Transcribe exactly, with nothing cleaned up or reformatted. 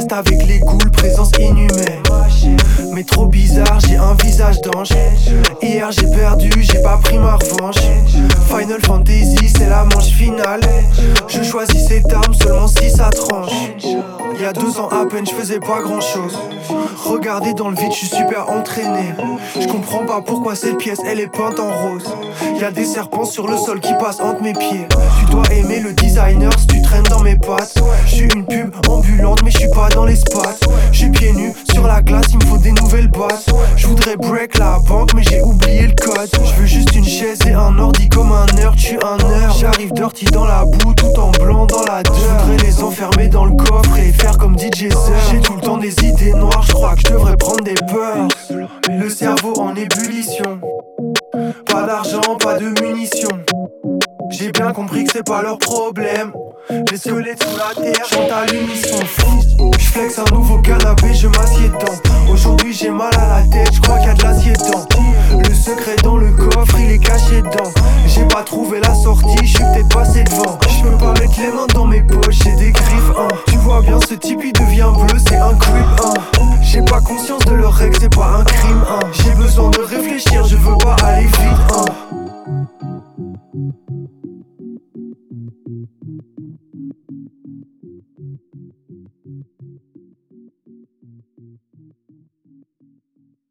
pointe avec les ghouls, présence inhumaine. Mais trop bizarre, j'ai un visage d'ange. Hier j'ai perdu, j'ai pas pris ma revanche. Final Fantasy, c'est la manche finale. Je choisis cette arme seulement si ça tranche. Il y a deux ans à peine, je faisais pas grand chose. Regardez dans le vide, je suis super entraîné. Je comprends pas pourquoi cette pièce elle est peinte en rose. Y a des serpents sur le sol qui passent entre mes pieds. Tu dois aimer le designer si tu traînes dans mes pattes. Je suis une pub ambulante mais je suis pas dans l'espace. Je suis pieds nus sur la glace, il me faut des nouvelles basses. Je voudrais break la banque mais j'ai oublié le code. Je veux juste une chaise et un ordi comme un nerd, je suis un nerd. J'arrive dirty dans la boue tout en blanc dans la dirt. Je voudrais les enfermer dans le coffre et faire comme D J Zer. J'ai tout le temps des idées noires, je crois que je devrais prendre des peurs. Le cerveau en ébullition. Pas d'argent, pas de munitions. J'ai bien compris que c'est pas leur problème. Les squelettes sous la terre chantent à l'unisson. J'flex un nouveau canapé, je m'assieds dedans. Aujourd'hui j'ai mal à la tête, je crois qu'il y a de l'acier dedans. Le secret dans le coffre, il est caché dedans. J'ai pas trouvé la sortie, je suis peut-être passé devant. Je peux pas mettre les mains dans mes poches, j'ai des griffes, hein. Tu vois bien ce type il devient bleu, c'est un creep, hein. J'ai pas conscience de leurs règles, c'est pas un crime, hein. J'ai besoin de réfléchir, je veux pas aller vite, hein.